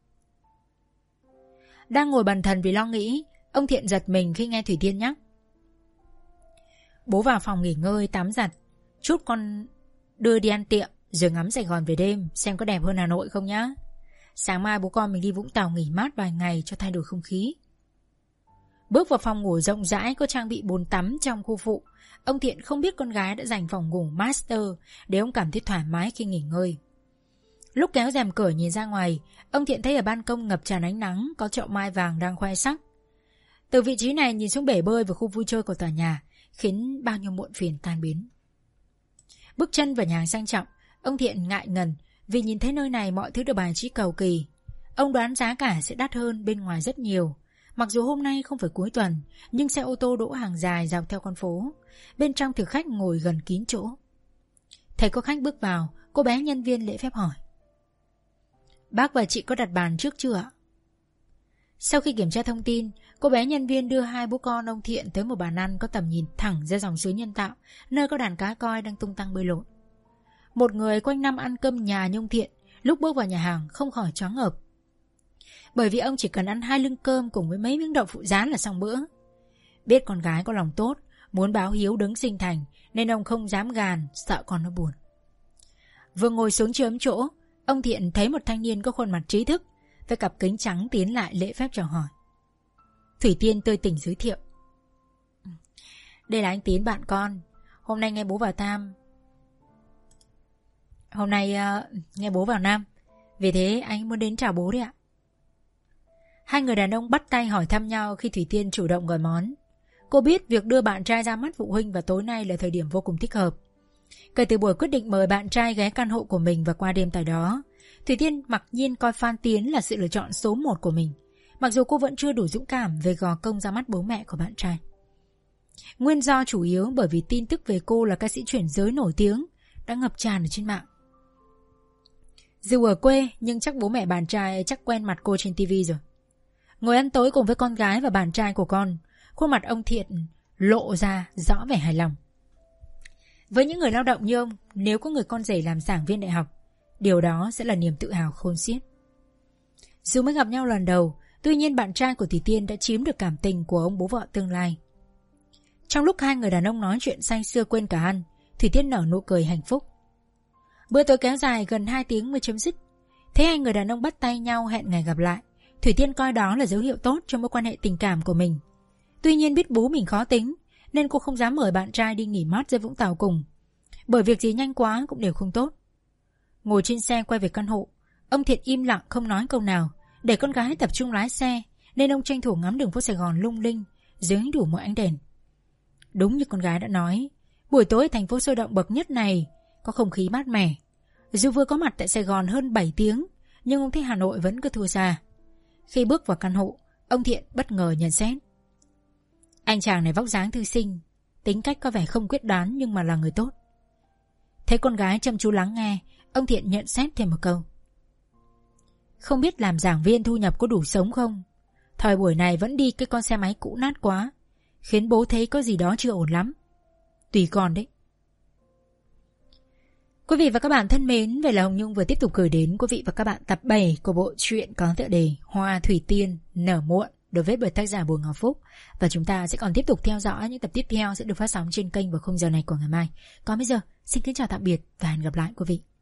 Speaker 2: Đang ngồi bần thần vì lo nghĩ, ông Thiện giật mình khi nghe Thủy Tiên nhắc: "Bố vào phòng nghỉ ngơi tắm giặt, chút con đưa đi ăn tiệm, rồi ngắm Sài Gòn về đêm xem có đẹp hơn Hà Nội không nhá. Sáng mai bố con mình đi Vũng Tàu nghỉ mát vài ngày cho thay đổi không khí." Bước vào phòng ngủ rộng rãi có trang bị bồn tắm trong khu phụ, ông Thiện không biết con gái đã dành phòng ngủ master để ông cảm thấy thoải mái khi nghỉ ngơi. Lúc kéo rèm cửa nhìn ra ngoài, ông Thiện thấy ở ban công ngập tràn ánh nắng có chậu mai vàng đang khoe sắc. Từ vị trí này nhìn xuống bể bơi và khu vui chơi của tòa nhà, khiến bao nhiêu muộn phiền tan biến. Bước chân vào nhà hàng sang trọng, ông Thiện ngại ngần vì nhìn thấy nơi này mọi thứ được bài trí cầu kỳ. Ông đoán giá cả sẽ đắt hơn bên ngoài rất nhiều. Mặc dù hôm nay không phải cuối tuần, nhưng xe ô tô đỗ hàng dài dọc theo con phố. Bên trong thực khách ngồi gần kín chỗ. Thấy có khách bước vào, cô bé nhân viên lễ phép hỏi: "Bác và chị có đặt bàn trước chưa ạ?" Sau khi kiểm tra thông tin, cô bé nhân viên đưa hai bố con ông Thiện tới một bàn ăn có tầm nhìn thẳng ra dòng suối nhân tạo, nơi có đàn cá coi đang tung tăng bơi lội. Một người quanh năm ăn cơm nhà như ông Thiện, lúc bước vào nhà hàng không khỏi choáng ngợp. Bởi vì ông chỉ cần ăn hai lưng cơm cùng với mấy miếng đậu phụ rán là xong bữa. Biết con gái có lòng tốt, muốn báo hiếu đứng sinh thành, nên ông không dám gàn, sợ con nó buồn. Vừa ngồi xuống chiếm chỗ, ông Thiện thấy một thanh niên có khuôn mặt trí thức với cặp kính trắng tiến lại lễ phép chào hỏi. Thủy Tiên tươi tỉnh giới thiệu: "Đây là anh Tín bạn con. Hôm nay nghe bố vào Tam Hôm nay uh, nghe bố vào Nam, vì thế anh muốn đến chào bố đấy ạ." Hai người đàn ông bắt tay hỏi thăm nhau khi Thủy Tiên chủ động gọi món. Cô biết việc đưa bạn trai ra mắt phụ huynh vào tối nay là thời điểm vô cùng thích hợp. Kể từ buổi quyết định mời bạn trai ghé căn hộ của mình và qua đêm tại đó, Thủy Tiên mặc nhiên coi Phan Tiến là sự lựa chọn số một của mình, mặc dù cô vẫn chưa đủ dũng cảm về gò công ra mắt bố mẹ của bạn trai. Nguyên do chủ yếu bởi vì tin tức về cô là ca sĩ chuyển giới nổi tiếng đã ngập tràn ở trên mạng. Dù ở quê nhưng chắc bố mẹ bạn trai chắc quen mặt cô trên ti vi rồi. Ngồi ăn tối cùng với con gái và bạn trai của con, khuôn mặt ông Thiện lộ ra rõ vẻ hài lòng. Với những người lao động như ông, nếu có người con rể làm giảng viên đại học, điều đó sẽ là niềm tự hào khôn xiết. Dù mới gặp nhau lần đầu, tuy nhiên bạn trai của Thủy Tiên đã chiếm được cảm tình của ông bố vợ tương lai. Trong lúc hai người đàn ông nói chuyện say sưa quên cả ăn, Thủy Tiên nở nụ cười hạnh phúc. Bữa tối kéo dài gần hai tiếng mới chấm dứt. Thấy hai người đàn ông bắt tay nhau hẹn ngày gặp lại, Thủy Tiên coi đó là dấu hiệu tốt cho mối quan hệ tình cảm của mình. Tuy nhiên biết bố mình khó tính, nên cô không dám mời bạn trai đi nghỉ mát dưới Vũng Tàu cùng, bởi việc gì nhanh quá cũng đều không tốt. Ngồi trên xe quay về căn hộ, ông Thiện im lặng không nói câu nào, để con gái tập trung lái xe, nên ông tranh thủ ngắm đường phố Sài Gòn lung linh dưới đủ mọi ánh đèn. Đúng như con gái đã nói, buổi tối thành phố sôi động bậc nhất này có không khí mát mẻ. Dù vừa có mặt tại Sài Gòn hơn bảy tiếng, nhưng ông thấy Hà Nội vẫn cứ thua xa. Khi bước vào căn hộ, ông Thiện bất ngờ nhận xét: anh chàng này vóc dáng thư sinh, tính cách có vẻ không quyết đoán nhưng mà là người tốt. Thấy con gái chăm chú lắng nghe, ông Thiện nhận xét thêm một câu: không biết làm giảng viên thu nhập có đủ sống không? Thời buổi này vẫn đi cái con xe máy cũ nát quá, khiến bố thấy có gì đó chưa ổn lắm. Tùy con đấy. Quý vị và các bạn thân mến, vậy là Hồng Nhung vừa tiếp tục gửi đến quý vị và các bạn tập bảy của bộ truyện có tựa đề Hoa Thủy Tiên Nở Muộn được viết bởi tác giả Bùi Ngọc Phúc, và chúng ta sẽ còn tiếp tục theo dõi những tập tiếp theo sẽ được phát sóng trên kênh vào khung giờ này của ngày mai. Còn bây giờ, xin kính chào tạm biệt và hẹn gặp lại quý vị.